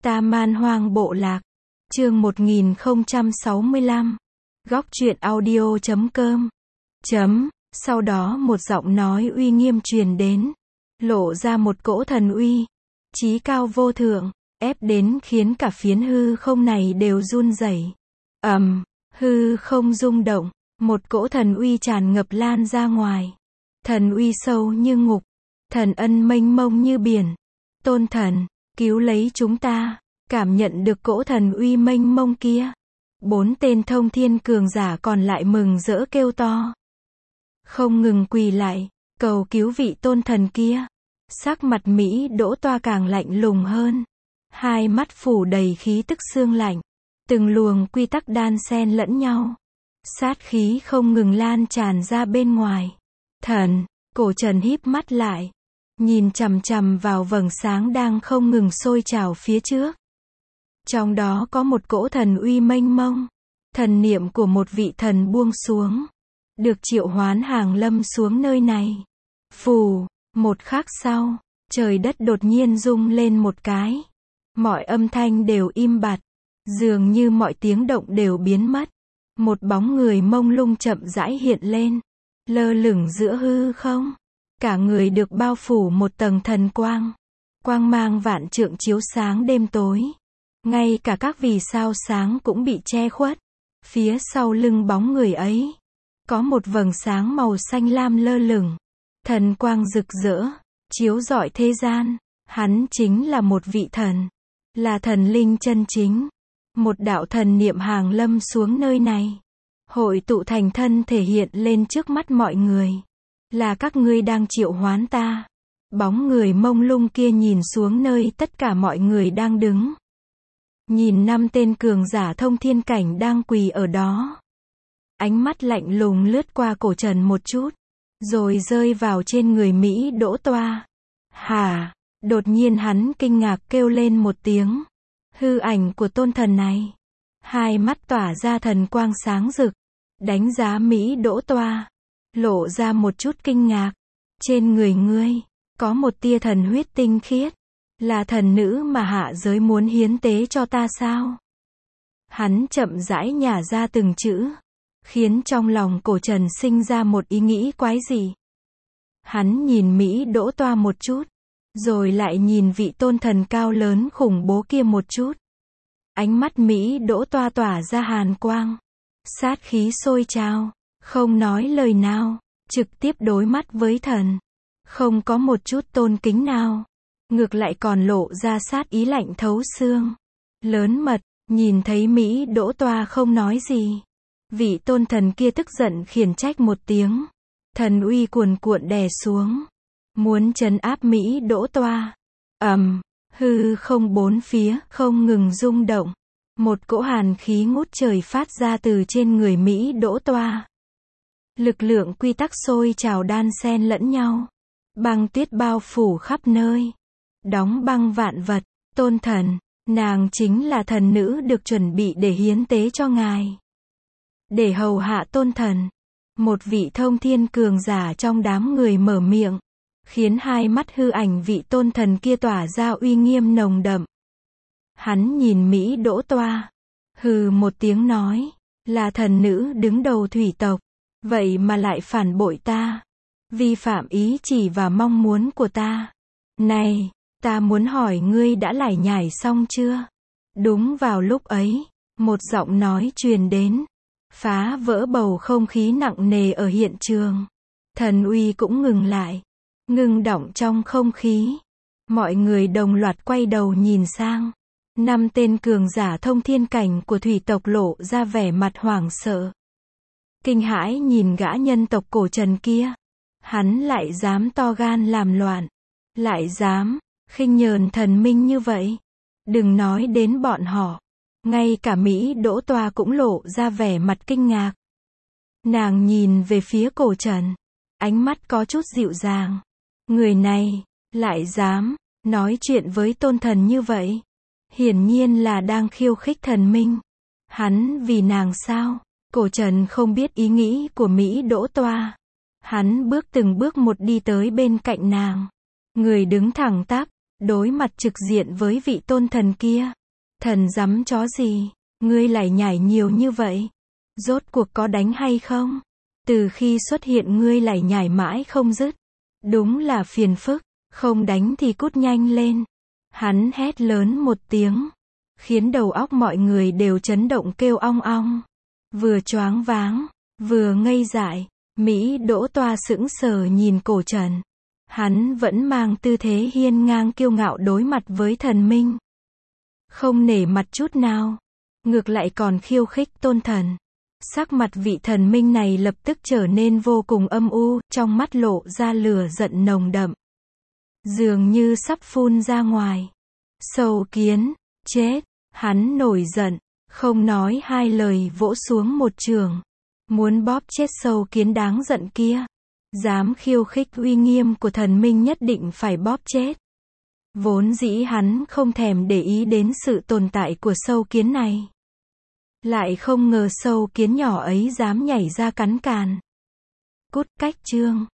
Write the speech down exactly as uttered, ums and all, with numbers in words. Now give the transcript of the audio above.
Ta Man Hoang Bộ Lạc. Chương một nghìn không trăm sáu mươi lăm. Góc truyện audio chấm com. Chấm. Sau đó một giọng nói uy nghiêm truyền đến, lộ ra một cỗ thần uy, chí cao vô thượng, ép đến khiến cả phiến hư không này đều run rẩy. Ầm, hư không rung động, một cỗ thần uy tràn ngập lan ra ngoài. Thần uy sâu như ngục, thần ân mênh mông như biển. Tôn thần, cứu lấy chúng ta. Cảm nhận được cỗ thần uy mênh mông kia, bốn tên thông thiên cường giả còn lại mừng rỡ kêu to, không ngừng quỳ lại, cầu cứu vị tôn thần kia. Sắc mặt Mỹ Đỗ Toa càng lạnh lùng hơn, hai mắt phủ đầy khí tức xương lạnh, từng luồng quy tắc đan xen lẫn nhau, sát khí không ngừng lan tràn ra bên ngoài. Thần, Cổ Trần híp mắt lại, nhìn chằm chằm vào vầng sáng đang không ngừng sôi trào phía trước. Trong đó có một cỗ thần uy mênh mông, thần niệm của một vị thần buông xuống, được triệu hoán hàng lâm xuống nơi này. Phù, một khắc sau, trời đất đột nhiên rung lên một cái. Mọi âm thanh đều im bặt, dường như mọi tiếng động đều biến mất. Một bóng người mông lung chậm rãi hiện lên, lơ lửng giữa hư không. Cả người được bao phủ một tầng thần quang, quang mang vạn trượng chiếu sáng đêm tối. Ngay cả các vì sao sáng cũng bị che khuất. Phía sau lưng bóng người ấy, có một vầng sáng màu xanh lam lơ lửng. Thần quang rực rỡ, chiếu rọi thế gian. Hắn chính là một vị thần, là thần linh chân chính. Một đạo thần niệm hàng lâm xuống nơi này, hội tụ thành thân thể hiện lên trước mắt mọi người. Là các ngươi đang triệu hoán ta. Bóng người mông lung kia nhìn xuống nơi tất cả mọi người đang đứng. Nhìn năm tên cường giả thông thiên cảnh đang quỳ ở đó. Ánh mắt lạnh lùng lướt qua Cổ Trần một chút, rồi rơi vào trên người Mỹ Đỗ Toa. Hả? Đột nhiên hắn kinh ngạc kêu lên một tiếng. Hư ảnh của tôn thần này, hai mắt tỏa ra thần quang sáng rực, đánh giá Mỹ Đỗ Toa, lộ ra một chút kinh ngạc. Trên người ngươi, có một tia thần huyết tinh khiết. Là thần nữ mà hạ giới muốn hiến tế cho ta sao? Hắn chậm rãi nhả ra từng chữ, khiến trong lòng Cổ Trần sinh ra một ý nghĩ quái dị. Hắn nhìn Mỹ Đỗ Toa một chút, rồi lại nhìn vị tôn thần cao lớn khủng bố kia một chút. Ánh mắt Mỹ Đỗ Toa tỏa ra hàn quang, sát khí sôi trào, không nói lời nào, trực tiếp đối mắt với thần, không có một chút tôn kính nào. Ngược lại còn lộ ra sát ý lạnh thấu xương, lớn mật. Nhìn thấy Mỹ Đỗ Toa không nói gì, vị tôn thần kia tức giận khiển trách một tiếng. Thần uy cuồn cuộn đè xuống, muốn trấn áp Mỹ Đỗ Toa. Ầm, hư không bốn phía không ngừng rung động, một cỗ hàn khí ngút trời phát ra từ trên người Mỹ Đỗ Toa. Lực lượng quy tắc sôi trào đan xen lẫn nhau, băng tuyết bao phủ khắp nơi, đóng băng vạn vật. Tôn thần, nàng chính là thần nữ được chuẩn bị để hiến tế cho ngài, để hầu hạ tôn thần. Một vị thông thiên cường giả trong đám người mở miệng, khiến hai mắt hư ảnh vị tôn thần kia tỏa ra uy nghiêm nồng đậm. Hắn nhìn Mỹ Đỗ Toa, hừ một tiếng nói, là thần nữ đứng đầu thủy tộc, vậy mà lại phản bội ta, vi phạm ý chỉ và mong muốn của ta. Này, ta muốn hỏi ngươi đã lải nhải xong chưa? Đúng vào lúc ấy, một giọng nói truyền đến, phá vỡ bầu không khí nặng nề ở hiện trường. Thần uy cũng ngừng lại, ngừng đọng trong không khí. Mọi người đồng loạt quay đầu nhìn sang. Năm tên cường giả thông thiên cảnh của thủy tộc lộ ra vẻ mặt hoảng sợ, kinh hãi nhìn gã nhân tộc Cổ Trần kia. Hắn lại dám to gan làm loạn, lại dám khinh nhờn thần minh như vậy. Đừng nói đến bọn họ, ngay cả Mỹ Đỗ Toa cũng lộ ra vẻ mặt kinh ngạc. Nàng nhìn về phía Cổ Trần, ánh mắt có chút dịu dàng. Người này, lại dám nói chuyện với tôn thần như vậy, hiển nhiên là đang khiêu khích thần minh. Hắn vì nàng sao? Cổ Trần không biết ý nghĩ của Mỹ Đỗ Toa. Hắn bước từng bước một đi tới bên cạnh nàng. Người đứng thẳng tắp, đối mặt trực diện với vị tôn thần kia. Thần dắm chó gì, ngươi lại nhảy nhiều như vậy? Rốt cuộc có đánh hay không? Từ khi xuất hiện ngươi lại nhảy mãi không dứt. Đúng là phiền phức, không đánh thì cút nhanh lên. Hắn hét lớn một tiếng, khiến đầu óc mọi người đều chấn động kêu ong ong. Vừa choáng váng, vừa ngây dại, Mỹ Đỗ Toa sững sờ nhìn Cổ Trần. Hắn vẫn mang tư thế hiên ngang kiêu ngạo đối mặt với thần minh. Không nể mặt chút nào, ngược lại còn khiêu khích tôn thần. Sắc mặt vị thần minh này lập tức trở nên vô cùng âm u, trong mắt lộ ra lửa giận nồng đậm. Dường như sắp phun ra ngoài. Sâu kiến, chết, hắn nổi giận, không nói hai lời vỗ xuống một trường. Muốn bóp chết sâu kiến đáng giận kia. Dám khiêu khích uy nghiêm của thần minh nhất định phải bóp chết. Vốn dĩ hắn không thèm để ý đến sự tồn tại của sâu kiến này. Lại không ngờ sâu kiến nhỏ ấy dám nhảy ra cắn càn. Cút cách chương.